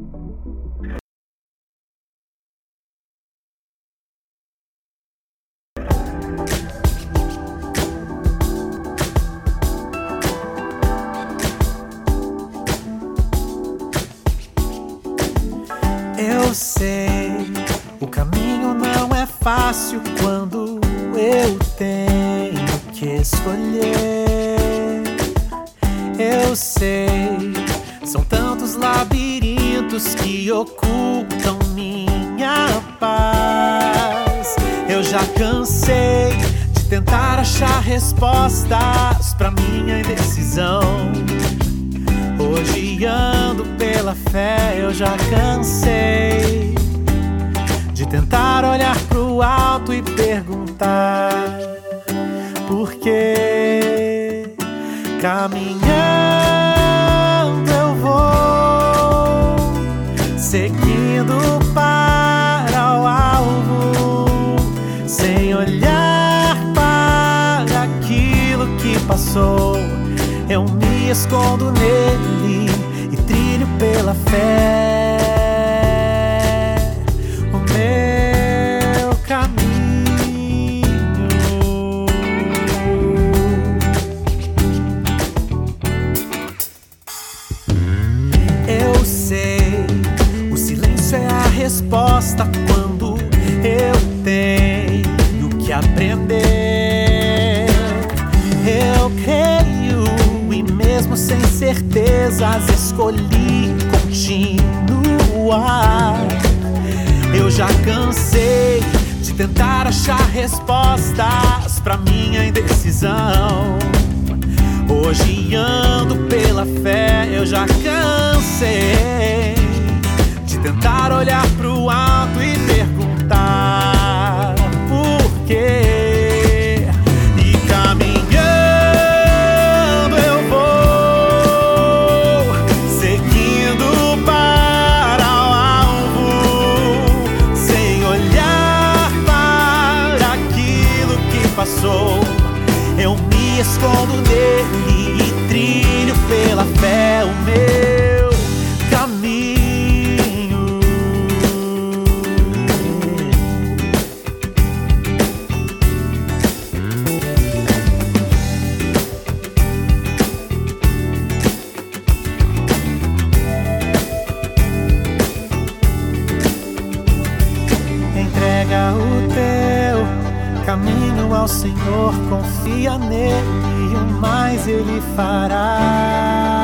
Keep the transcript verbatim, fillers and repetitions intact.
Eu sei, o caminho não é fácil quando eu tenho que escolher. Eu sei, são tantos labirintos que ocultam minha paz. Eu já cansei de tentar achar respostas pra minha indecisão. Hoje ando pela fé, eu já cansei de tentar olhar pro alto e perguntar por quê. Caminhando eu vou, seguindo para o alvo, sem olhar para aquilo que passou. Eu me escondo nele e trilho pela fé o meu caminho. Eu sei, o silêncio é a resposta quando eu tenho que aprender. Eu creio e mesmo sem certezas escolhi continuar. Eu já cansei de tentar achar respostas pra minha indecisão. Hoje ando pela fé, eu já cansei de tentar olhar pro alto e perguntar por quê. Eu me escondo nele e trilho pela fé o meu caminho. Entrega o teu caminho ao Senhor, confia nele e o mais ele fará.